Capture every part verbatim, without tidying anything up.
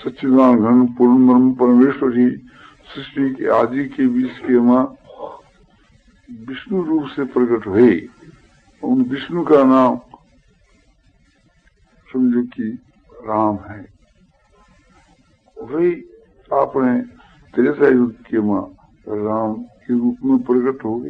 सच्चिदानंद घन पूर्ण ब्रह्म परमेश्वर ही सृष्टि के आदि के बीच के मां विष्णु रूप से प्रकट हुए। उन विष्णु का नाम समझो कि राम है। वही आपने त्रेता युग के मां राम के रूप में प्रकट हो गए,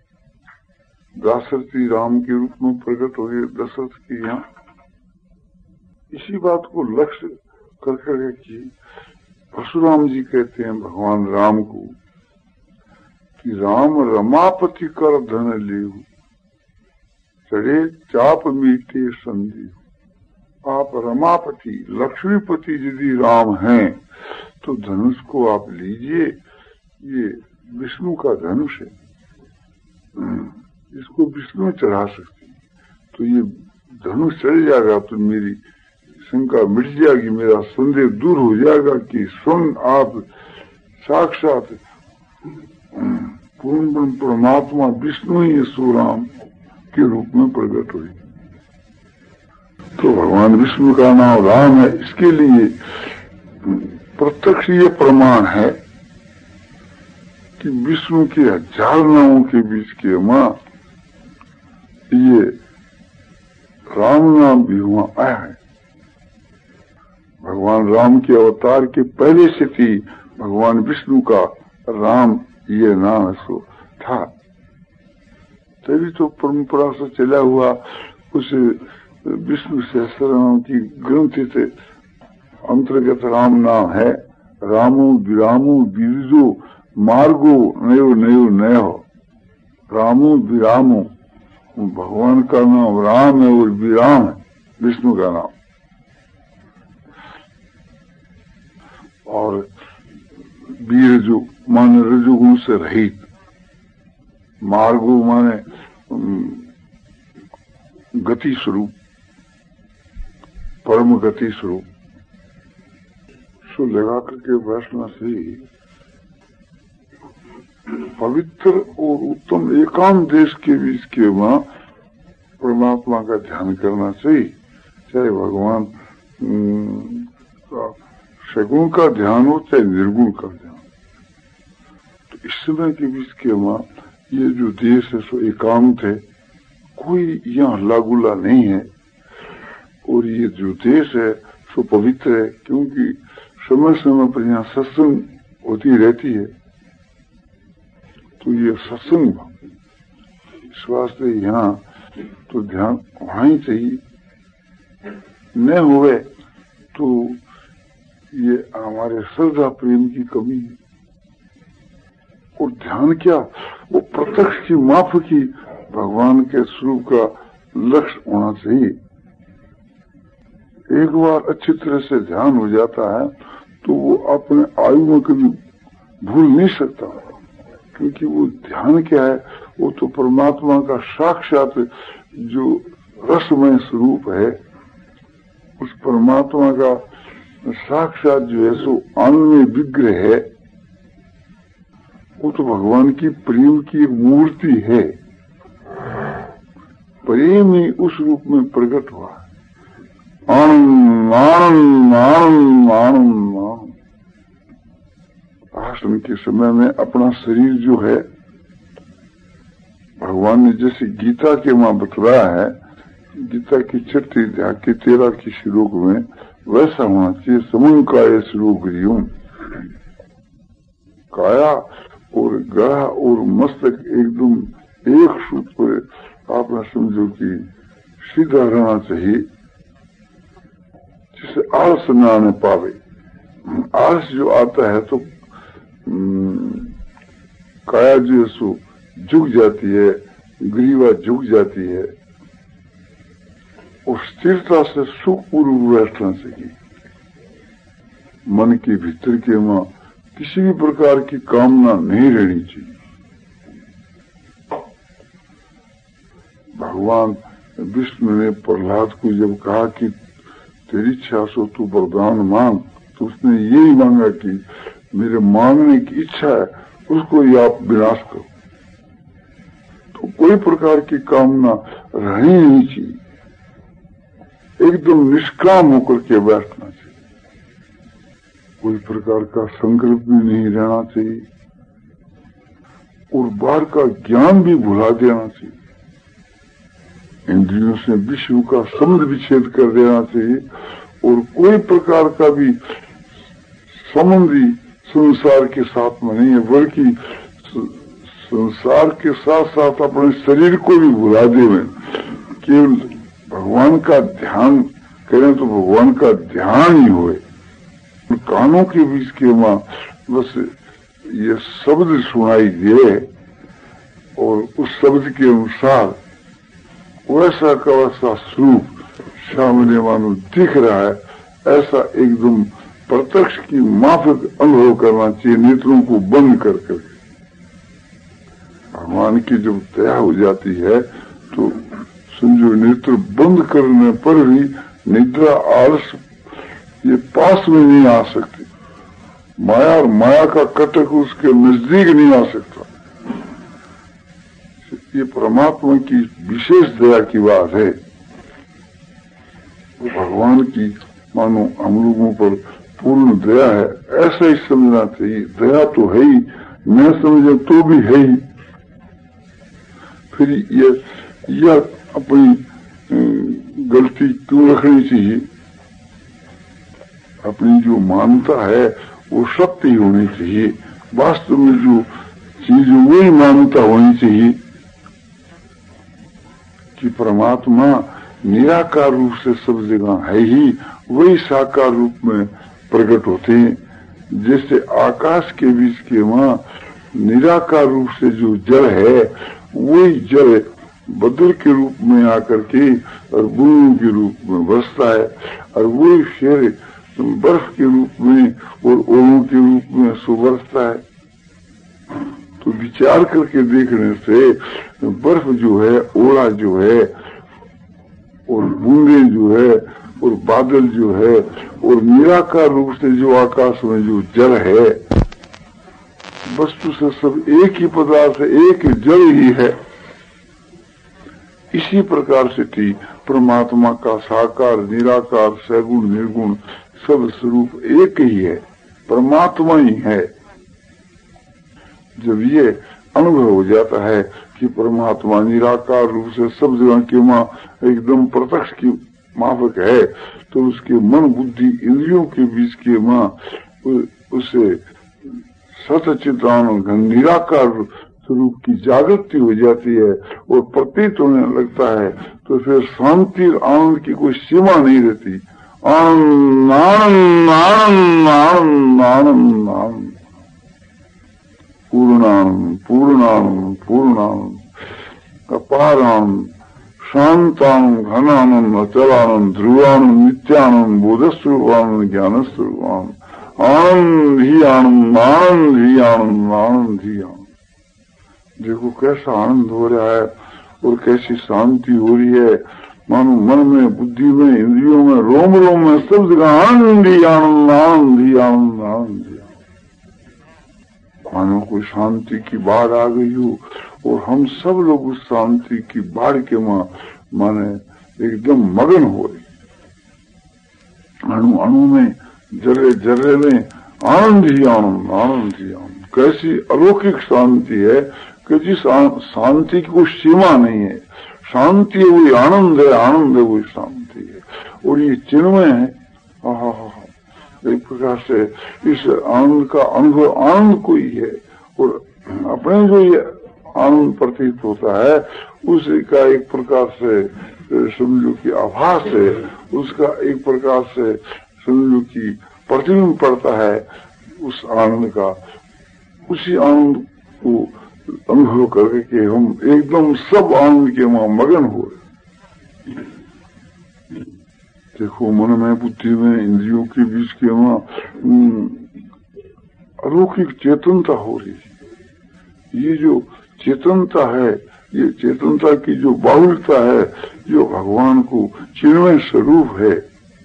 दाशरथी राम के रूप में प्रकट हो गए दशरथ के यहाँ। इसी बात को लक्ष्य कर कर कि परशुराम जी कहते हैं भगवान राम को कि राम रमापति कर धन ले चढ़े चाप मीटे संधि। आप रमापति लक्ष्मीपति यदि राम हैं तो धनुष को आप लीजिए, ये विष्णु का धनुष है, इसको विष्णु चढ़ा सकते हैं। तो ये धनुष चढ़ जाएगा तो मेरी शंका मिट जाएगी, मेरा संदेह दूर हो जाएगा कि स्वयं आप साक्षात पूर्ण परमात्मा विष्णु ही सुराम के रूप में प्रकट हुई। तो भगवान विष्णु का नाम राम है, इसके लिए प्रत्यक्ष ये प्रमाण है कि विष्णु के हजार नामों के बीच के मां ये राम नाम भी हुआ आया है। भगवान राम के अवतार के पहले से थी भगवान विष्णु का राम ये नाम सो था, तभी तो परंपरा से चला हुआ उस विष्णु सहस्त्रनाम की ग्रंथ से अंतर्गत राम नाम है। रामो विरामो बीरजो मार्गो नयो नयो नयो। रामो विरामो भगवान का नाम राम है और विराम है विष्णु का नाम। और बीरजो माने रजोगुण से रहित, मार्गो माने गति स्वरूप, परम गति स्वरूप। सो लगा करके बैठना से पवित्र और उत्तम एकांत देश के बीच के वहां परमात्मा का ध्यान करना चाहिए, चाहे भगवान सगुण का ध्यान हो चाहे निर्गुण का ध्यान। तो इस समय के बीच के वहां ये जो देश है सो एकांत है, कोई यहाँ लागुला नहीं है। और ये जो देश है सो पवित्र है, क्योंकि समय समय पर यहाँ सत्संग होती रहती है। तो ये सत्संग इस वास्ते यहाँ तो ध्यान होना ही चाहिए, न हुए तो ये हमारे श्रद्धा प्रेम की कमी है। और ध्यान क्या, वो प्रत्यक्ष की माफ की भगवान के स्वरूप का लक्ष्य होना चाहिए। एक बार अच्छी तरह से ध्यान हो जाता है तो वो अपने आयु में कभी भूल नहीं सकता, क्योंकि वो ध्यान क्या है, वो तो परमात्मा का साक्षात जो रसमय स्वरूप है, उस परमात्मा का साक्षात जो है सो आनंदमय विग्रह है, वो तो भगवान की प्रेम की एक मूर्ति है। प्रेम ही उस रूप में प्रकट हुआ है। आनंद आनंद आनंद आनंद आनंद। आश्रम के समय में अपना शरीर जो है भगवान ने जैसे गीता के वहां बतलाया है, गीता की छठी अध्याय के तेरह की श्लोक में वैसा होना चाहिए। समूह काया श्लोक हरिओम, काया और गला और मस्तक एकदम एक सूत्र पर आप समझो कि सीधा रहना चाहिए, जिससे आलस न आने पावे। आलस जो आता है तो काया जो है सो झुक जाती है, ग्रीवा झुक जाती है, और स्थिरता से सुखपूर्व बैठना चाहिए। मन के भीतर के मां किसी भी प्रकार की कामना नहीं रहनी चाहिए। भगवान विष्णु ने प्रहलाद को जब कहा कि तेरी इच्छा सो तू वरदान मांग, तो उसने यही मांगा कि मेरे मांगने की इच्छा है उसको ही आप विनाश करो। तो कोई प्रकार की कामना रहनी नहीं चाहिए, एकदम निष्काम होकर के बैठना चाहिए। कोई प्रकार का संकल्प भी नहीं रहना चाहिए और बाहर का ज्ञान भी भुला देना चाहिए। इंद्रियों से विश्व का संबंध विच्छेद कर देना चाहिए और कोई प्रकार का भी संबंधी संसार के साथ में नहीं है, बल्कि संसार के साथ साथ अपने शरीर को भी भुला देवे। केवल भगवान का ध्यान करें तो भगवान का ध्यान ही होए। कानों के बीच के मां बस ये शब्द सुनाई दे और उस शब्द के अनुसार वैसा का वैसा स्वरूप सामने मानो दिख रहा है, ऐसा एकदम प्रत्यक्ष की माफक अनुभव करना चाहिए, नेत्रों को बंद कर करके। भगवान की जब दया हो जाती है तो समझो नेत्र बंद करने पर भी निद्रा आलस ये पास में नहीं आ सकती, माया और माया का कटक उसके नजदीक नहीं आ सकता। ये परमात्मा की विशेष दया की बात है। वो भगवान की मानो हम लोगों पर पूर्ण दया है, ऐसा ही समझना चाहिए। दया तो है ही, न समझे तो भी है ही। फिर ये यह अपनी गलती क्यों रखनी चाहिए? अपनी जो मानता है वो सत्य ही होनी चाहिए, वास्तव में जो चीज वही मानता होनी चाहिए कि परमात्मा निराकार रूप से सब जगह है ही, वही साकार रूप में प्रकट होते हैं। जैसे आकाश के बीच के मां निराकार रूप से जो जल है वही जल बदल के रूप में आकर के और बूंद के रूप में बरसता है, और वही फिर बर्फ के रूप में और ओलों के रूप में सुबरसता है। तो विचार करके देखने से बर्फ जो है, ओला जो है और बूंदे जो है और बादल जो है और निराकार रूप से जो आकाश में जो जल है, वस्तु से सब एक ही पदार्थ है, एक ही जल ही है। इसी प्रकार से थी परमात्मा का साकार निराकार सगुण निर्गुण सब स्वरूप एक ही है, परमात्मा ही है। जब ये अनुभव हो जाता है कि परमात्मा निराकार रूप से सब जगह के मां एकदम प्रत्यक्ष की माफक है, तो उसके मन बुद्धि इंद्रियों के बीच के मां उसे सच्चिदानंद निराकार स्वरूप की जागृति हो जाती है और प्रतीत होने लगता है। तो फिर शांति और आनंद की कोई सीमा नहीं रहती। आनंद आनंद आनंद आनंद आनंद आनंद पूर्णानंद पूर्णानंद पूर्णानंद अपारानंद शांतानंद घनानंद अचलानंद ध्रुवानंद नित्यानंद बोधस्वरूपानंद ज्ञानस्वरूपानंद आनंद ही आनंद आनंद ही आनंद आनंद ही आनंद। देखो कैसा आनंद हो रहा है और कैसी शांति हो रही है, मानो मन में बुद्धि में इंद्रियों में रोम रोम में सब जगह आनंद ही आनंद आनंद ही आनंद आनंद ही। मानो कोई शांति की बाढ़ आ गई हो और हम सब लोग उस शांति की बाढ़ के मां माने एकदम मगन हो रही। अणु अणु में जर्रे जर्रे में आनंद ही आनंद आनंद ही आनंद। कैसी अलौकिक शांति है कि जिस शांति की कोई सीमा नहीं है। शांति वही आनंद है, आनंद है वही शांति है, और ये चिन्मय है। हा हा हा एक प्रकार से इस आनंद का अनुभव आनंद को ही है, और अपने जो ये आनंद प्रतीत होता है उसका एक प्रकार से समझो कि आभास है, उसका एक प्रकार से समझो कि प्रतिबिंब पड़ता है उस आनंद का। उसी आनंद को अनुभव करके कि हम एकदम सब आनंद के वहां मगन हो रहे। देखो मन में बुद्धि में इंद्रियों के बीच के वहां अलौकिक चेतनता हो रही है। ये जो चेतनता है, ये चेतनता की जो बाहुल्यता है, जो भगवान को चिन्मय स्वरूप है,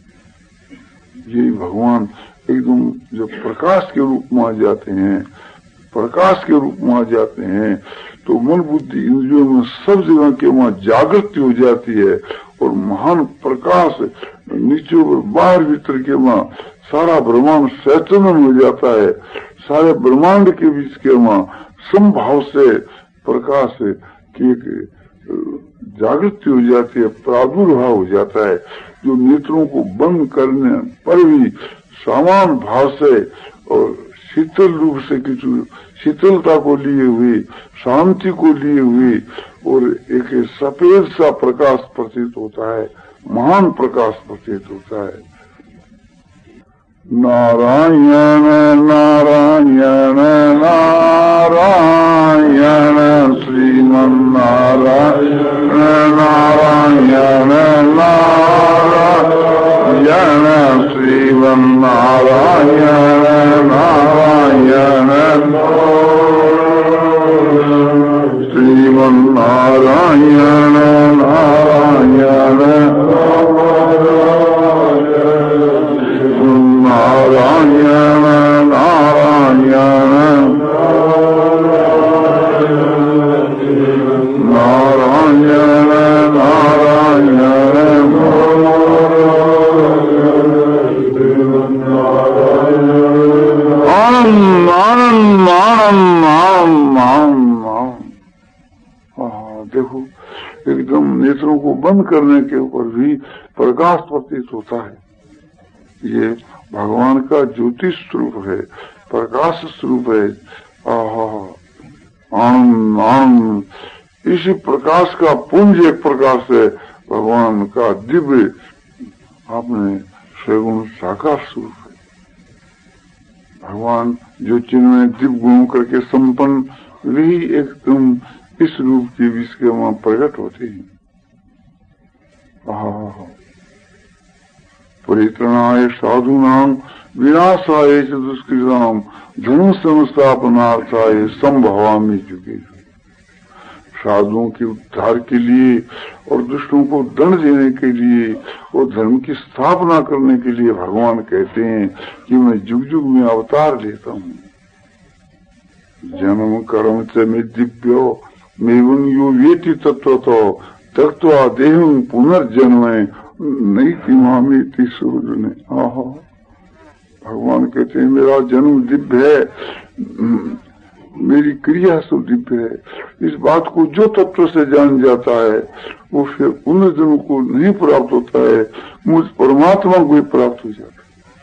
ये भगवान एकदम जब प्रकाश के रूप में आ जाते हैं, प्रकाश के रूप में आ जाते हैं, तो मन बुद्धि इंद्रियों में सब जगह के वहां जागृति हो जाती है और महान प्रकाश नीचे और बाहर भीतर के वहां सारा ब्रह्मांड सचेतन हो जाता है। सारे ब्रह्मांड के बीच के वहां समभाव से प्रकाश की एक जागृति हो जाती है, प्रादुर्भाव हो जाता है, जो नेत्रों को बंद करने पर भी समान भाव से और शीतल रूप से किसी शीतलता को लिए हुए, शांति को लिए हुए और एक सफेद सा प्रकाश प्रतीत होता है, महान प्रकाश प्रतीत होता है। नारायण नारायण नारायण श्रीमन नारायण नारायण नारायण श्रीमन नारायण नारायण श्रीमन नारायण नारायण नारायण नारायण नारायण नारायण आनंद आनंद आनंद आनंद आनंद। देखो एकदम नेत्रों को बंद करने के ऊपर भी प्रकाश प्रतीत होता है। ये भगवान का ज्योति स्वरूप है, प्रकाश स्वरूप है। आनंद आनंद, इसी प्रकाश का पुंज एक प्रकाश है भगवान का दिव्य, आपने सगुण साकार स्वरूप है। भगवान जो चिन्मय दिव्य गुणों करके संपन्न, वही एकदम इस रूप के बीच के वहां प्रकट होते हैं। परित्रणाय साधूनां विनाशाय च दुष्कृतां धर्म संस्थापनार्थाय संभवामि युगे। साधुओं के उद्धार के लिए और दुष्टों को दंड देने के लिए और धर्म की स्थापना करने के लिए भगवान कहते हैं कि मैं जुग जुग में अवतार लेता हूँ। जन्म कर्म च में दिव्यो मेवन यो वेति तत्वतो तत्वा देहं पुनर्जन्म नहीं तिमामी सूर्य ने। आहो, भगवान कहते हैं मेरा जन्म दिव्य है, मेरी क्रिया सब दिव्य है। इस बात को जो तत्व से जान जाता है वो फिर पुनर्जन्म को नहीं प्राप्त होता है, मुझ परमात्मा को ही प्राप्त हो जाता है।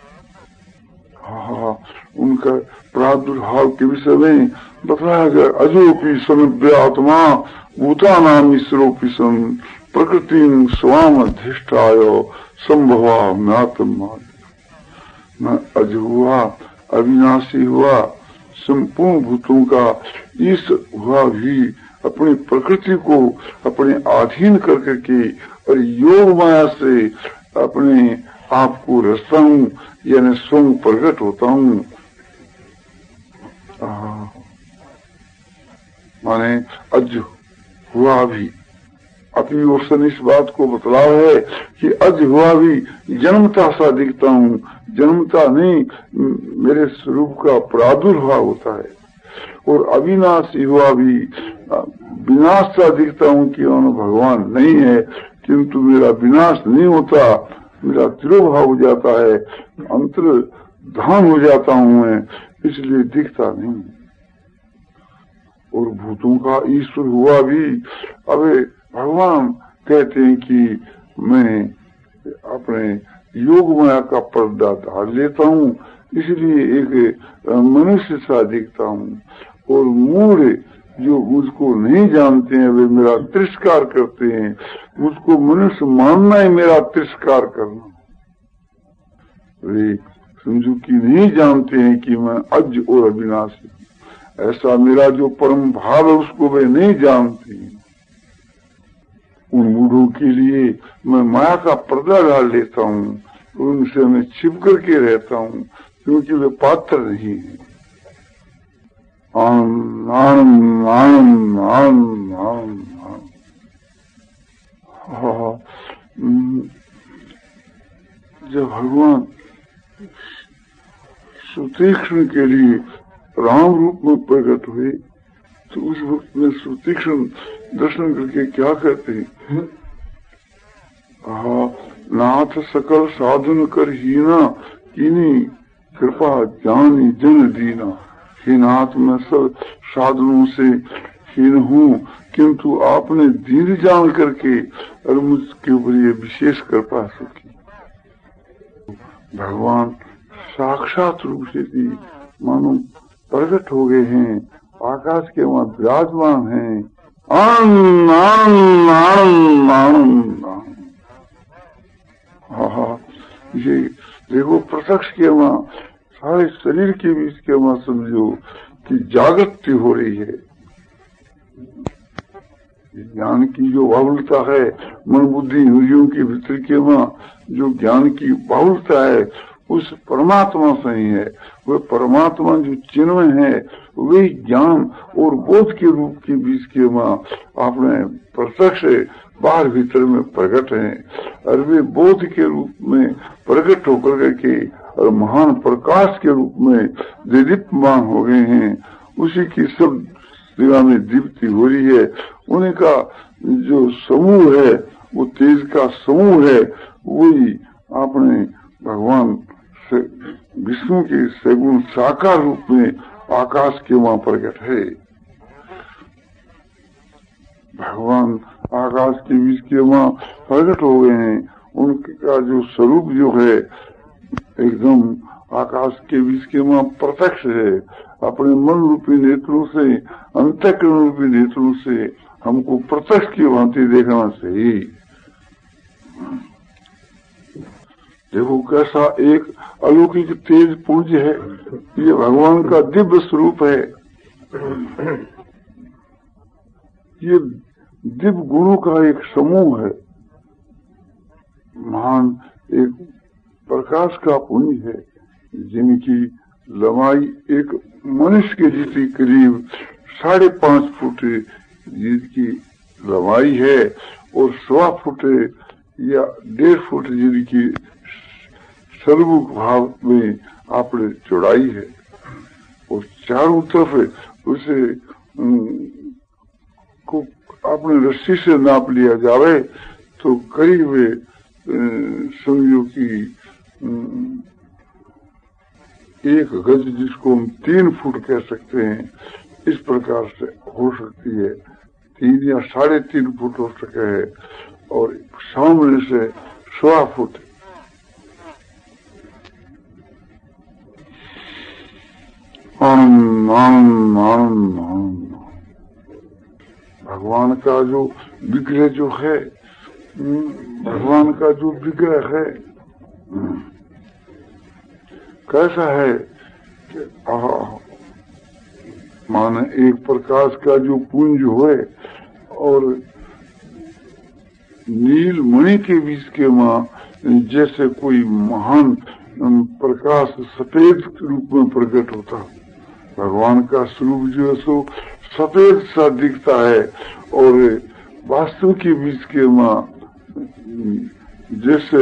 हाँ, उनका प्रादुर्भाव के विषय में बताया गया, अजोपी सनव्य आत्मा भूतानाम ईश्वरोपी सन प्रकृति स्वाम अधिष्ठाय संभवा म्यात्मा। मैं अज हुआ, अविनाशी हुआ, संपूर्ण भूतों का ईश्वर हुआ भी अपनी प्रकृति को अपने अधीन कर करके और योग माया से अपने आप को रचता हूँ, यानी स्वयं प्रकट होता हूँ। माने अज हुआ भी, अपनी ओर से इस बात को बतलाव है कि अज हुआ भी जन्मता सा दिखता हूँ, जन्मता नहीं, मेरे स्वरूप का प्रादुर्भाव होता है। और अविनाशी हुआ भी विनाश सा दिखता हूँ कि भगवान नहीं है, किंतु मेरा विनाश नहीं होता, मेरा तिरोभाव हो जाता है, अंतर धाम हो जाता हूँ मैं, इसलिए दिखता नहीं। और भूतों का ईश्वर हुआ भी, अबे भगवान कहते हैं कि मैं अपने योग माया का पर्दा धार लेता हूँ, इसलिए एक मनुष्य सा दिखता हूँ। और मूढ़ जो मुझको नहीं जानते हैं वे मेरा तिरस्कार करते हैं, मुझको मनुष्य मानना ही मेरा तिरस्कार करना। वे समझो कि नहीं जानते हैं कि मैं अज और अविनाशी, ऐसा मेरा जो परम भाव है उसको वे नहीं जानते हैं। उन मूढ़ों के लिए मैं माया का पर्दा डाल लेता हूँ, उनसे मैं छिप करके रहता हूँ, क्योंकि वे पात्र नहीं है। आनंद आनंद आनंद आनंद आनंद। जब भगवान सुतीक्ष्ण के लिए राम रूप में प्रकट हुए तो उस वक्त में सुतीक्ष्ण दर्शन करके क्या कहते हैं? नाथ सकल साधन कर हीना कीनी कृपा जानी जन दीना। हीनात में सब साधनों से हीन हूँ, किंतु आपने दीन जान करके और मुझके ऊपर ये विशेष कृपा की। भगवान साक्षात रूप से भी मानो प्रकट हो गए हैं, आकाश के वहां विराजमान हैं। आनंद आनंद आनंद आनंद आनंद। हाँ, ये देखो प्रत्यक्ष के वहां सारे शरीर के बीच के वहां समझो कि जागृति हो रही है। ज्ञान की जो बाहुलता है, मन बुद्धि इंद्रियों के भीतर के वहां जो ज्ञान की बाहुलता है, उस परमात्मा से ही है। वह परमात्मा जो चिन्मय है, वही ज्ञान और बोध के रूप के बीच के वहां आपने प्रत्यक्ष बाहर भीतर में प्रकट है, और वे बोध के रूप में प्रकट होकर के और महान प्रकाश के रूप में दीप्तमान हो गए हैं। उसी की सब जगह में दीप्ति हो रही है। उनका जो समूह है, वो तेज का समूह है, वही आपने भगवान विष्णु के सगुण साकार रूप में आकाश के वहां प्रकट है। भगवान आकाश के बीच के वहां प्रकट हो गए हैं। उनका जो स्वरूप जो है एकदम आकाश के बीच के वहां प्रत्यक्ष है। अपने मन रूपी नेत्रों से, अंतःकरण रूपी नेत्रों से हमको प्रत्यक्ष की भांति देखना चाहिए। देखो कैसा एक अलौकिक तेज पुंज है, ये भगवान का दिव्य स्वरूप है। ये दिव्य गुणों का एक समूह है, महान एक प्रकाश का पुंज है, जिनकी लंबाई एक मनुष्य के जितनी करीब साढ़े पांच फुट जिनकी लंबाई है, और सवा फुट या डेढ़ फुट जिनकी सर्वमुख भाव में आपने चौड़ाई है, और चारों तरफ उसे को आपने रस्सी से नाप लिया जावे तो करीब समझो कि एक गज, जिसको हम तीन फुट कह सकते हैं, इस प्रकार से हो सकती है। तीन या साढ़े तीन फुट हो सके है, और सामने से सवा फुट। आनंद आनंद आनंद आनंद। भगवान का जो विग्रह जो है, भगवान का जो विग्रह है कैसा है कि माने एक प्रकाश का जो पुंज होए, और नील मणि के बीच के मां जैसे कोई महान प्रकाश सफेद रूप में प्रकट होता। भगवान का स्वरूप जो है सो सफेद सा दिखता है, और वास्तव के बीच के मां जैसे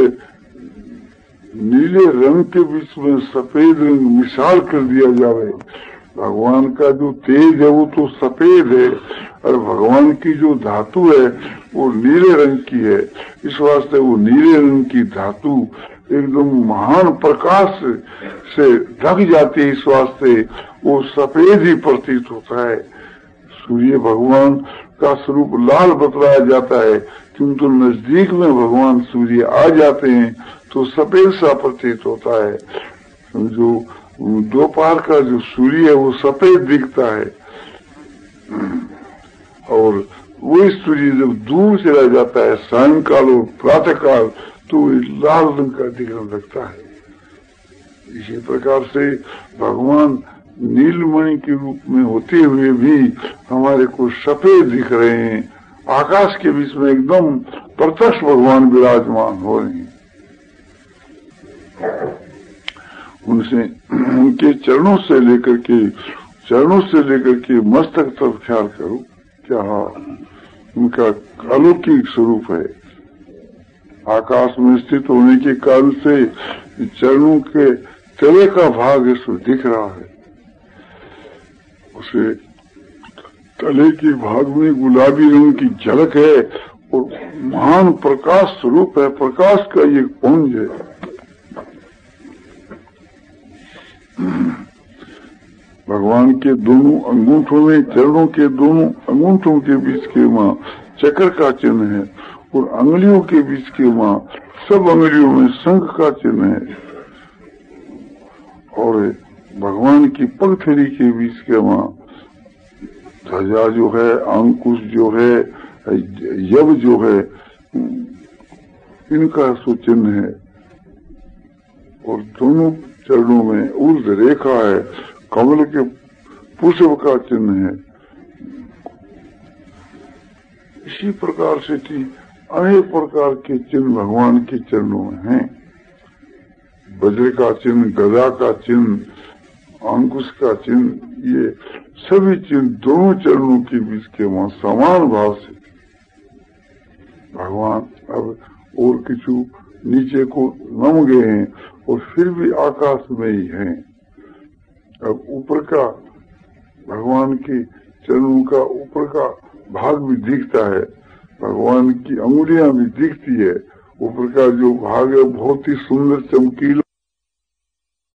नीले रंग के बीच में सफेद रंग मिसाल कर दिया जावे। भगवान का जो तेज है वो तो सफेद है, और भगवान की जो धातु है वो नीले रंग की है। इस वास्ते वो नीले रंग की धातु एकदम महान प्रकाश से ढक जाती है, इस वास्ते वो सफेद ही प्रतीत होता है। सूर्य भगवान का स्वरूप लाल बतलाया जाता है, किंतु नजदीक में भगवान सूर्य आ जाते हैं तो सफेद सा प्रतीत होता है। जो दोपहर का जो सूर्य है वो सफेद दिखता है, और वही सूर्य जब दूर चला जाता है सायंकाल और प्रातः काल, तो लाल रंग का दिखने लगता है। इसी प्रकार से भगवान नीलमणि के रूप में होते हुए भी हमारे को सफेद दिख रहे हैं। आकाश के बीच में एकदम प्रत्यक्ष भगवान विराजमान हो रहे हैं। उनसे उनके चरणों से लेकर के चरणों से लेकर के मस्तक तक ख्याल करो, क्या उनका अलौकिक स्वरूप है। आकाश में स्थित होने के कारण से चरणों के तले का भाग इसमें दिख रहा है। उसे तले के भाग में गुलाबी रंग की झलक है, और महान प्रकाश स्वरूप है। प्रकाश का ये पुंज है। भगवान के दोनों अंगूठों में, चरणों के दोनों अंगूठों के बीच के वहाँ चक्र का चिन्ह है और अंगुलियों के बीच के वहाँ सब अंगुलियों में शंख का चिन्ह है और भगवान की पगथरी के बीच के वहाँ ध्वजा जो है, अंकुश जो है, यव जो है, इनका सुचिन्ह है और दोनों चरणों में ऊर्ध रेखा है, कमल के पुष्प का चिन्ह है। इसी प्रकार से अनेक प्रकार के चिन्ह भगवान के चरणों में हैं। वज्र का चिन्ह, गदा का चिन्ह, अंकुश का चिन्ह, ये सभी चिन्ह दोनों चरणों के बीच के वहां समान भाव से भगवान अब और किछु नीचे को नम गए हैं और फिर भी आकाश में ही हैं। अब ऊपर का भगवान के चरणों का ऊपर का भाग भी दिखता है, भगवान की अंगुलियां भी दिखती है, ऊपर का जो भाग है बहुत ही सुंदर चमकीला